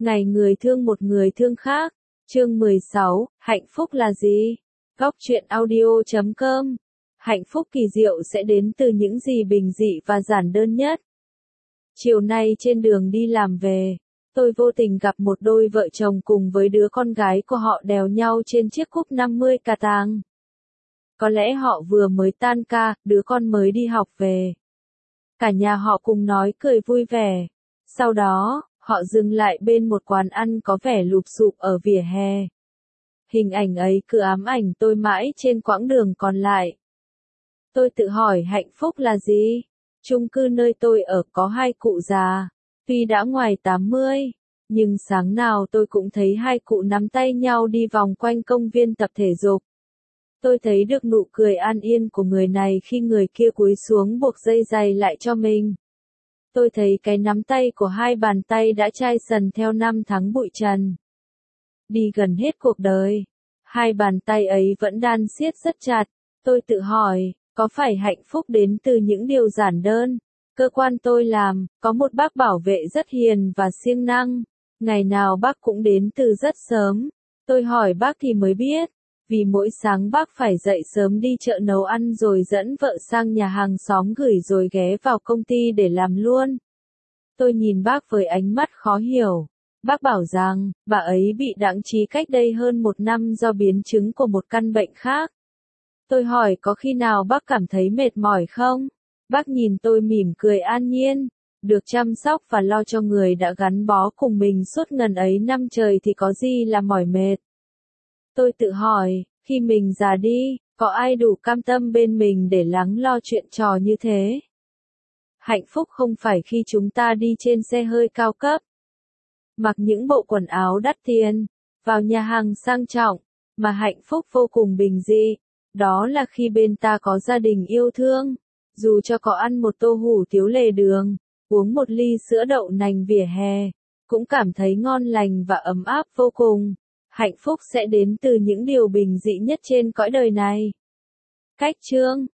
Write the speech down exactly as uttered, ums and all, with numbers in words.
Ngày người thương một người thương khác. Chương mười sáu, hạnh phúc là gì? Góc truyện audio chấm com. Hạnh phúc kỳ diệu sẽ đến từ những gì bình dị và giản đơn nhất. Chiều nay trên đường đi làm về, tôi vô tình gặp một đôi vợ chồng cùng với đứa con gái của họ đèo nhau trên chiếc cúp năm mươi cà tàng. Có lẽ họ vừa mới tan ca, đứa con mới đi học về. Cả nhà họ cùng nói cười vui vẻ. Sau đó, họ dừng lại bên một quán ăn có vẻ lụp xụp ở vỉa hè. Hình ảnh ấy cứ ám ảnh tôi mãi trên quãng đường còn lại. Tôi tự hỏi hạnh phúc là gì? Chung cư nơi tôi ở có hai cụ già, tuy đã ngoài tám mươi, nhưng sáng nào tôi cũng thấy hai cụ nắm tay nhau đi vòng quanh công viên tập thể dục. Tôi thấy được nụ cười an yên của người này khi người kia cúi xuống buộc dây giày lại cho mình. Tôi thấy cái nắm tay của hai bàn tay đã chai sần theo năm tháng bụi trần. Đi gần hết cuộc đời, hai bàn tay ấy vẫn đan siết rất chặt. Tôi tự hỏi, có phải hạnh phúc đến từ những điều giản đơn? Cơ quan tôi làm, có một bác bảo vệ rất hiền và siêng năng. Ngày nào bác cũng đến từ rất sớm. Tôi hỏi bác thì mới biết, vì mỗi sáng bác phải dậy sớm đi chợ nấu ăn rồi dẫn vợ sang nhà hàng xóm gửi rồi ghé vào công ty để làm luôn. Tôi nhìn bác với ánh mắt khó hiểu. Bác bảo rằng, bà ấy bị đãng trí cách đây hơn một năm do biến chứng của một căn bệnh khác. Tôi hỏi có khi nào bác cảm thấy mệt mỏi không? Bác nhìn tôi mỉm cười an nhiên. Được chăm sóc và lo cho người đã gắn bó cùng mình suốt ngần ấy năm trời thì có gì là mỏi mệt. Tôi tự hỏi, khi mình già đi, có ai đủ cam tâm bên mình để lắng lo chuyện trò như thế? Hạnh phúc không phải khi chúng ta đi trên xe hơi cao cấp, mặc những bộ quần áo đắt tiền, vào nhà hàng sang trọng, mà hạnh phúc vô cùng bình dị. Đó là khi bên ta có gia đình yêu thương, dù cho có ăn một tô hủ tiếu lề đường, uống một ly sữa đậu nành vỉa hè, cũng cảm thấy ngon lành và ấm áp vô cùng. Hạnh phúc sẽ đến từ những điều bình dị nhất trên cõi đời này. Cách chương